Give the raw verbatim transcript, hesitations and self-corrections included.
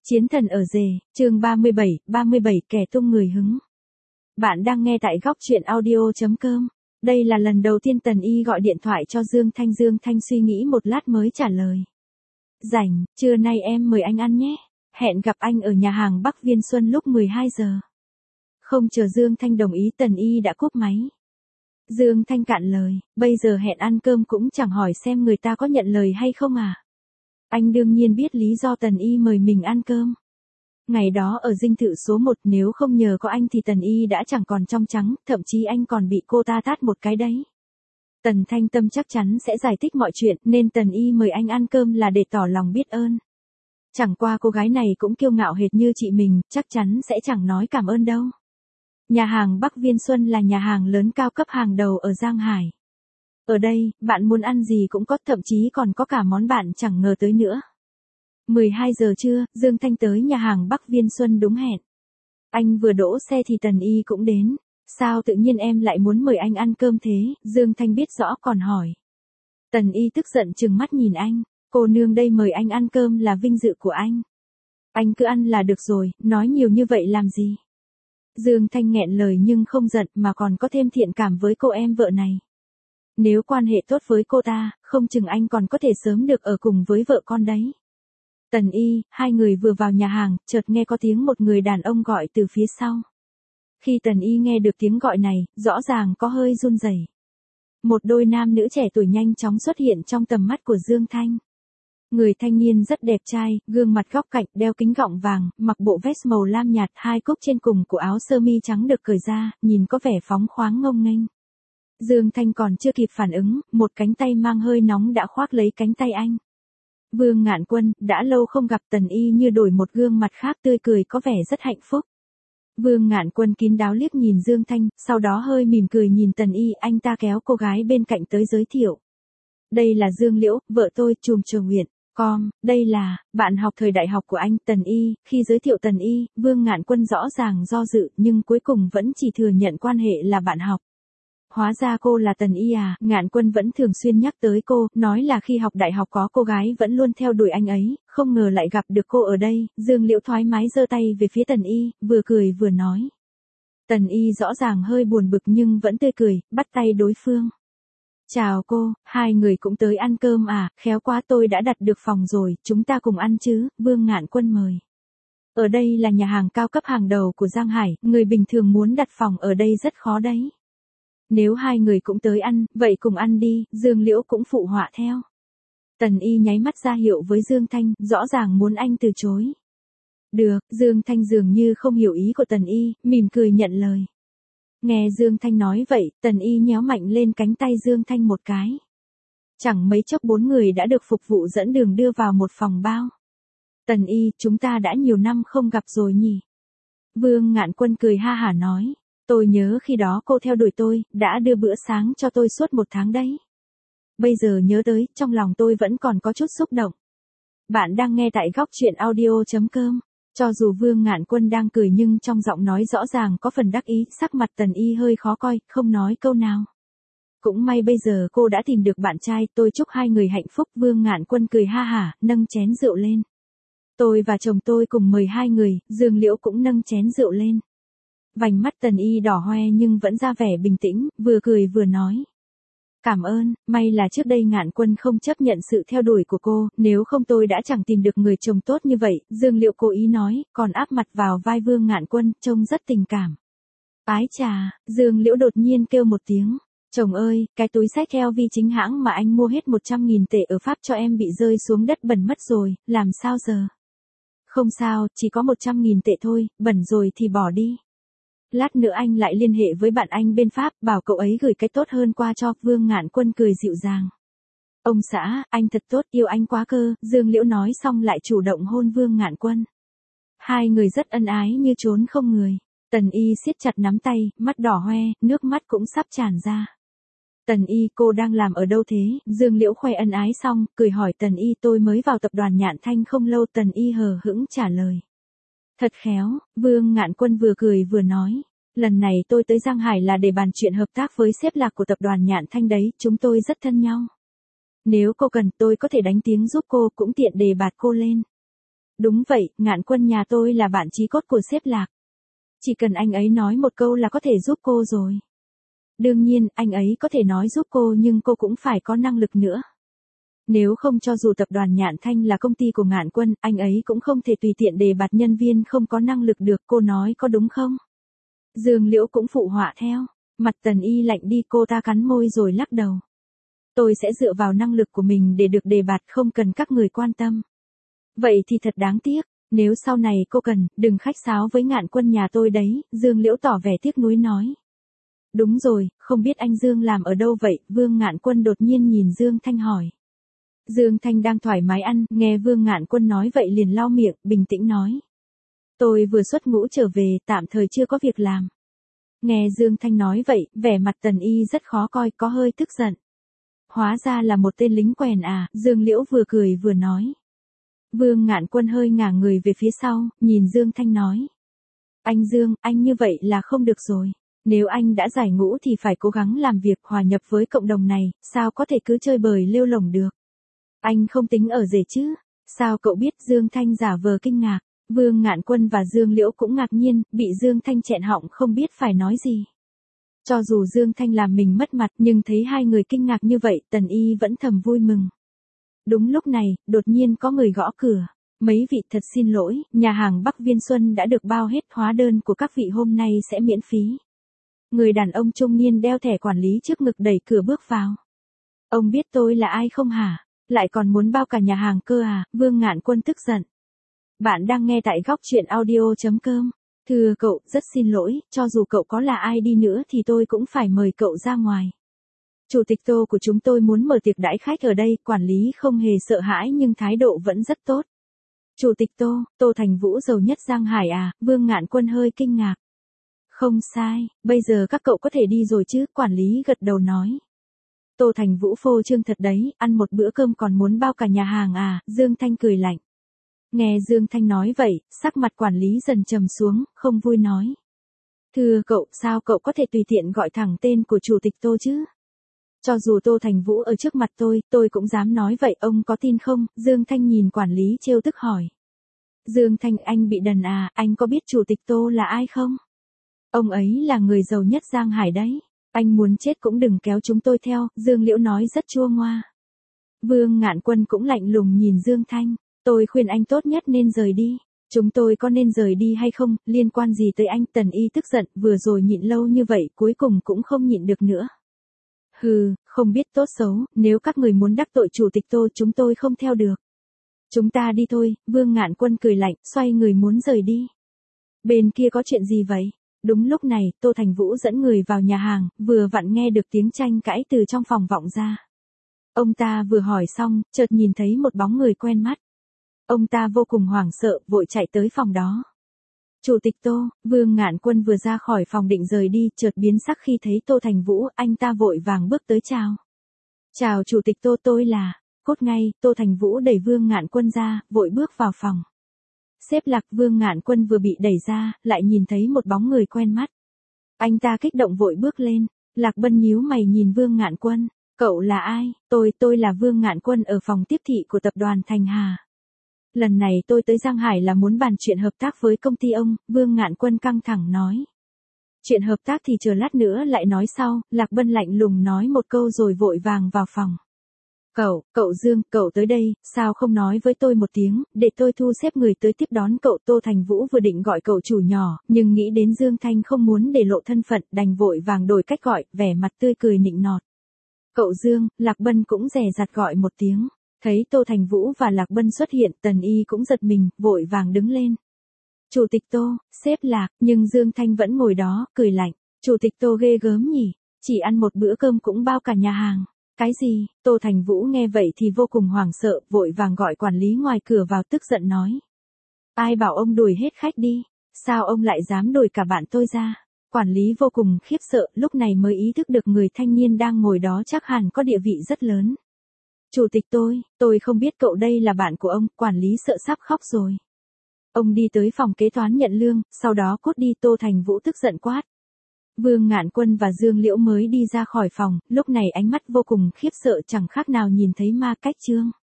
Chiến thần ở rể, chương ba mươi bảy, ba mươi bảy kẻ tung người hứng. Bạn đang nghe tại góc truyện audio.com. Đây là lần đầu tiên Tần Y gọi điện thoại cho Dương Thanh. Dương Thanh suy nghĩ một lát mới trả lời. Rảnh, trưa nay em mời anh ăn nhé. Hẹn gặp anh ở nhà hàng Bắc Viên Xuân lúc mười hai giờ. Không chờ Dương Thanh đồng ý, Tần Y đã cúp máy. Dương Thanh cạn lời, bây giờ hẹn ăn cơm cũng chẳng hỏi xem người ta có nhận lời hay không à. Anh đương nhiên biết lý do Tần Y mời mình ăn cơm. Ngày đó ở dinh thự số một, nếu không nhờ có anh thì Tần Y đã chẳng còn trong trắng, thậm chí anh còn bị cô ta tát một cái đấy. Tần Thanh Tâm chắc chắn sẽ giải thích mọi chuyện, nên Tần Y mời anh ăn cơm là để tỏ lòng biết ơn. Chẳng qua cô gái này cũng kiêu ngạo hệt như chị mình, chắc chắn sẽ chẳng nói cảm ơn đâu. Nhà hàng Bắc Viên Xuân là nhà hàng lớn cao cấp hàng đầu ở Giang Hải. Ở đây, bạn muốn ăn gì cũng có, thậm chí còn có cả món bạn chẳng ngờ tới nữa. mười hai giờ trưa, Dương Thanh tới nhà hàng Bắc Viên Xuân đúng hẹn. Anh vừa đỗ xe thì Tần Y cũng đến. Sao tự nhiên em lại muốn mời anh ăn cơm thế? Dương Thanh biết rõ còn hỏi. Tần Y tức giận trừng mắt nhìn anh. Cô nương đây mời anh ăn cơm là vinh dự của anh. Anh cứ ăn là được rồi, nói nhiều như vậy làm gì? Dương Thanh nghẹn lời nhưng không giận mà còn có thêm thiện cảm với cô em vợ này. Nếu quan hệ tốt với cô ta, không chừng anh còn có thể sớm được ở cùng với vợ con đấy. Tần Y, hai người vừa vào nhà hàng, chợt nghe có tiếng một người đàn ông gọi từ phía sau. Khi Tần Y nghe được tiếng gọi này, rõ ràng có hơi run rẩy. Một đôi nam nữ trẻ tuổi nhanh chóng xuất hiện trong tầm mắt của Dương Thanh. Người thanh niên rất đẹp trai, gương mặt góc cạnh, đeo kính gọng vàng, mặc bộ vest màu lam nhạt, hai cúc trên cùng của áo sơ mi trắng được cởi ra, nhìn có vẻ phóng khoáng ngông nghênh. Dương Thanh còn chưa kịp phản ứng, một cánh tay mang hơi nóng đã khoác lấy cánh tay anh. Vương Ngạn Quân, đã lâu không gặp. Tần Y như đổi một gương mặt khác, tươi cười có vẻ rất hạnh phúc. Vương Ngạn Quân kín đáo liếc nhìn Dương Thanh, sau đó hơi mỉm cười nhìn Tần Y, anh ta kéo cô gái bên cạnh tới giới thiệu. Đây là Dương Liễu, vợ tôi, Trùm Trờ Nguyện. Com, đây là, bạn học thời đại học của anh. Tần Y, khi giới thiệu Tần Y, Vương Ngạn Quân rõ ràng do dự, nhưng cuối cùng vẫn chỉ thừa nhận quan hệ là bạn học. Hóa ra cô là Tần Y à? Ngạn Quân vẫn thường xuyên nhắc tới cô, nói là khi học đại học có cô gái vẫn luôn theo đuổi anh ấy, không ngờ lại gặp được cô ở đây. Dương Liễu thoải mái giơ tay về phía Tần Y, vừa cười vừa nói. Tần Y rõ ràng hơi buồn bực nhưng vẫn tươi cười, bắt tay đối phương. Chào cô, hai người cũng tới ăn cơm à? Khéo quá, tôi đã đặt được phòng rồi, chúng ta cùng ăn chứ? Vương Ngạn Quân mời. Ở đây là nhà hàng cao cấp hàng đầu của Giang Hải, người bình thường muốn đặt phòng ở đây rất khó đấy. Nếu hai người cũng tới ăn, vậy cùng ăn đi. Dương Liễu cũng phụ họa theo. Tần Y nháy mắt ra hiệu với Dương Thanh, rõ ràng muốn anh từ chối. Được, Dương Thanh dường như không hiểu ý của Tần Y, mỉm cười nhận lời. Nghe Dương Thanh nói vậy, Tần Y nhéo mạnh lên cánh tay Dương Thanh một cái. Chẳng mấy chốc bốn người đã được phục vụ dẫn đường đưa vào một phòng bao. Tần Y, chúng ta đã nhiều năm không gặp rồi nhỉ? Vương Ngạn Quân cười ha hả nói. Tôi nhớ khi đó cô theo đuổi tôi, đã đưa bữa sáng cho tôi suốt một tháng đấy. Bây giờ nhớ tới, trong lòng tôi vẫn còn có chút xúc động. Bạn đang nghe tại góc truyện audio.com. Cho dù Vương Ngạn Quân đang cười nhưng trong giọng nói rõ ràng có phần đắc ý, sắc mặt Tần Y hơi khó coi, không nói câu nào. Cũng may bây giờ cô đã tìm được bạn trai, tôi chúc hai người hạnh phúc. Vương Ngạn Quân cười ha hả, nâng chén rượu lên. Tôi và chồng tôi cùng mời hai người. Dương Liễu cũng nâng chén rượu lên. Vành mắt Tần Y đỏ hoe nhưng vẫn ra vẻ bình tĩnh, vừa cười vừa nói. Cảm ơn, may là trước đây Ngạn Quân không chấp nhận sự theo đuổi của cô, nếu không tôi đã chẳng tìm được người chồng tốt như vậy. Dương Liễu cố ý nói, còn áp mặt vào vai Vương Ngạn Quân, trông rất tình cảm. Ái chà, Dương Liễu đột nhiên kêu một tiếng. Chồng ơi, cái túi xách eo vi chính hãng mà anh mua hết một trăm nghìn tệ ở Pháp cho em bị rơi xuống đất bẩn mất rồi, làm sao giờ? Không sao, chỉ có một trăm nghìn tệ thôi, bẩn rồi thì bỏ đi. Lát nữa anh lại liên hệ với bạn anh bên Pháp, bảo cậu ấy gửi cái tốt hơn qua cho. Vương Ngạn Quân cười dịu dàng. Ông xã, anh thật tốt, yêu anh quá cơ. Dương Liễu nói xong lại chủ động hôn Vương Ngạn Quân. Hai người rất ân ái như trốn không người. Tần Y siết chặt nắm tay, mắt đỏ hoe, nước mắt cũng sắp tràn ra. Tần Y, cô đang làm ở đâu thế? Dương Liễu khoe ân ái xong, cười hỏi Tần Y. Tôi mới vào tập đoàn Nhạn Thanh không lâu. Tần Y hờ hững trả lời. Thật khéo, Vương Ngạn Quân vừa cười vừa nói. Lần này tôi tới Giang Hải là để bàn chuyện hợp tác với sếp Lạc của tập đoàn Nhạn Thanh đấy, chúng tôi rất thân nhau. Nếu cô cần, tôi có thể đánh tiếng giúp cô, cũng tiện đề bạt cô lên. Đúng vậy, Ngạn Quân nhà tôi là bạn chí cốt của sếp Lạc. Chỉ cần anh ấy nói một câu là có thể giúp cô rồi. Đương nhiên, anh ấy có thể nói giúp cô nhưng cô cũng phải có năng lực nữa. Nếu không cho dù tập đoàn Nhạn Thanh là công ty của Ngạn Quân, anh ấy cũng không thể tùy tiện đề bạt nhân viên không có năng lực được, cô nói có đúng không? Dương Liễu cũng phụ họa theo. Mặt Tần Y lạnh đi, cô ta cắn môi rồi lắc đầu. Tôi sẽ dựa vào năng lực của mình để được đề bạt, không cần các người quan tâm. Vậy thì thật đáng tiếc, nếu sau này cô cần, đừng khách sáo với Ngạn Quân nhà tôi đấy, Dương Liễu tỏ vẻ tiếc nuối nói. Đúng rồi, không biết anh Dương làm ở đâu vậy, Vương Ngạn Quân đột nhiên nhìn Dương Thanh hỏi. Dương Thanh đang thoải mái ăn, nghe Vương Ngạn Quân nói vậy liền lau miệng, bình tĩnh nói. Tôi vừa xuất ngũ trở về, tạm thời chưa có việc làm. Nghe Dương Thanh nói vậy, vẻ mặt Tần Y rất khó coi, có hơi tức giận. Hóa ra là một tên lính quèn à, Dương Liễu vừa cười vừa nói. Vương Ngạn Quân hơi ngả người về phía sau, nhìn Dương Thanh nói. Anh Dương, anh như vậy là không được rồi. Nếu anh đã giải ngũ thì phải cố gắng làm việc hòa nhập với cộng đồng này, sao có thể cứ chơi bời lêu lổng được. Anh không tính ở rể chứ? Sao cậu biết? Dương Thanh giả vờ kinh ngạc. Vương Ngạn Quân và Dương Liễu cũng ngạc nhiên, bị Dương Thanh chẹn họng không biết phải nói gì. Cho dù Dương Thanh làm mình mất mặt nhưng thấy hai người kinh ngạc như vậy, Tần Y vẫn thầm vui mừng. Đúng lúc này, đột nhiên có người gõ cửa. Mấy vị thật xin lỗi, nhà hàng Bắc Viên Xuân đã được bao hết, hóa đơn của các vị hôm nay sẽ miễn phí. Người đàn ông trung niên đeo thẻ quản lý trước ngực đẩy cửa bước vào. Ông biết tôi là ai không hả? Lại còn muốn bao cả nhà hàng cơ à? Vương Ngạn Quân tức giận. Bạn đang nghe tại góc truyện audio chấm com. Thưa cậu, rất xin lỗi, cho dù cậu có là ai đi nữa thì tôi cũng phải mời cậu ra ngoài. Chủ tịch Tô của chúng tôi muốn mở tiệc đãi khách ở đây, quản lý không hề sợ hãi nhưng thái độ vẫn rất tốt. Chủ tịch Tô, Tô Thành Vũ giàu nhất Giang Hải à? Vương Ngạn Quân hơi kinh ngạc. Không sai, bây giờ các cậu có thể đi rồi chứ? Quản lý gật đầu nói. Tô Thành Vũ phô trương thật đấy, ăn một bữa cơm còn muốn bao cả nhà hàng à? Dương Thanh cười lạnh. Nghe Dương Thanh nói vậy, sắc mặt quản lý dần trầm xuống, không vui nói. Thưa cậu, sao cậu có thể tùy tiện gọi thẳng tên của chủ tịch Tô chứ? Cho dù Tô Thành Vũ ở trước mặt tôi, tôi cũng dám nói vậy, ông có tin không? Dương Thanh nhìn quản lý trêu tức hỏi. Dương Thanh, anh bị đần à, anh có biết chủ tịch Tô là ai không? Ông ấy là người giàu nhất Giang Hải đấy. Anh muốn chết cũng đừng kéo chúng tôi theo, Dương Liễu nói rất chua ngoa. Vương Ngạn Quân cũng lạnh lùng nhìn Dương Thanh. Tôi khuyên anh tốt nhất nên rời đi. Chúng tôi có nên rời đi hay không, liên quan gì tới anh? Tần Y tức giận, vừa rồi nhịn lâu như vậy, cuối cùng cũng không nhịn được nữa. Hừ, không biết tốt xấu, nếu các người muốn đắc tội chủ tịch Tô chúng tôi không theo được. Chúng ta đi thôi, Vương Ngạn Quân cười lạnh, xoay người muốn rời đi. Bên kia có chuyện gì vậy? Đúng lúc này, Tô Thành Vũ dẫn người vào nhà hàng, vừa vặn nghe được tiếng tranh cãi từ trong phòng vọng ra. Ông ta vừa hỏi xong, chợt nhìn thấy một bóng người quen mắt. Ông ta vô cùng hoảng sợ, vội chạy tới phòng đó. Chủ tịch Tô, Vương Ngạn Quân vừa ra khỏi phòng định rời đi, chợt biến sắc khi thấy Tô Thành Vũ, anh ta vội vàng bước tới chào. Chào chủ tịch Tô, tôi là, cốt ngay, Tô Thành Vũ đẩy Vương Ngạn Quân ra, vội bước vào phòng. Xếp Lạc. Vương Ngạn Quân vừa bị đẩy ra, lại nhìn thấy một bóng người quen mắt. Anh ta kích động vội bước lên. Lạc Bân nhíu mày nhìn Vương Ngạn Quân. Cậu là ai? Tôi, tôi là Vương Ngạn Quân ở phòng tiếp thị của tập đoàn Thành Hà. Lần này tôi tới Giang Hải là muốn bàn chuyện hợp tác với công ty ông, Vương Ngạn Quân căng thẳng nói. Chuyện hợp tác thì chờ lát nữa lại nói sau, Lạc Bân lạnh lùng nói một câu rồi vội vàng vào phòng. Cậu, cậu Dương, cậu tới đây, sao không nói với tôi một tiếng, để tôi thu xếp người tới tiếp đón cậu. Tô Thành Vũ vừa định gọi cậu chủ nhỏ, nhưng nghĩ đến Dương Thanh không muốn để lộ thân phận, đành vội vàng đổi cách gọi, vẻ mặt tươi cười nịnh nọt. Cậu Dương, Lạc Bân cũng dè dặt gọi một tiếng. Thấy Tô Thành Vũ và Lạc Bân xuất hiện, Tần Y cũng giật mình, vội vàng đứng lên. Chủ tịch Tô, sếp Lạc, nhưng Dương Thanh vẫn ngồi đó, cười lạnh. Chủ tịch Tô ghê gớm nhỉ, chỉ ăn một bữa cơm cũng bao cả nhà hàng. Cái gì? Tô Thành Vũ nghe vậy thì vô cùng hoảng sợ, vội vàng gọi quản lý ngoài cửa vào, tức giận nói. Ai bảo ông đuổi hết khách đi, sao ông lại dám đuổi cả bạn tôi ra? Quản lý vô cùng khiếp sợ, lúc này mới ý thức được người thanh niên đang ngồi đó chắc hẳn có địa vị rất lớn. Chủ tịch tôi, tôi không biết cậu đây là bạn của ông, quản lý sợ sắp khóc rồi. Ông đi tới phòng kế toán nhận lương, sau đó cút đi. Tô Thành Vũ tức giận quát. Vương Ngạn Quân và Dương Liễu mới đi ra khỏi phòng, lúc này ánh mắt vô cùng khiếp sợ chẳng khác nào nhìn thấy ma cách chương.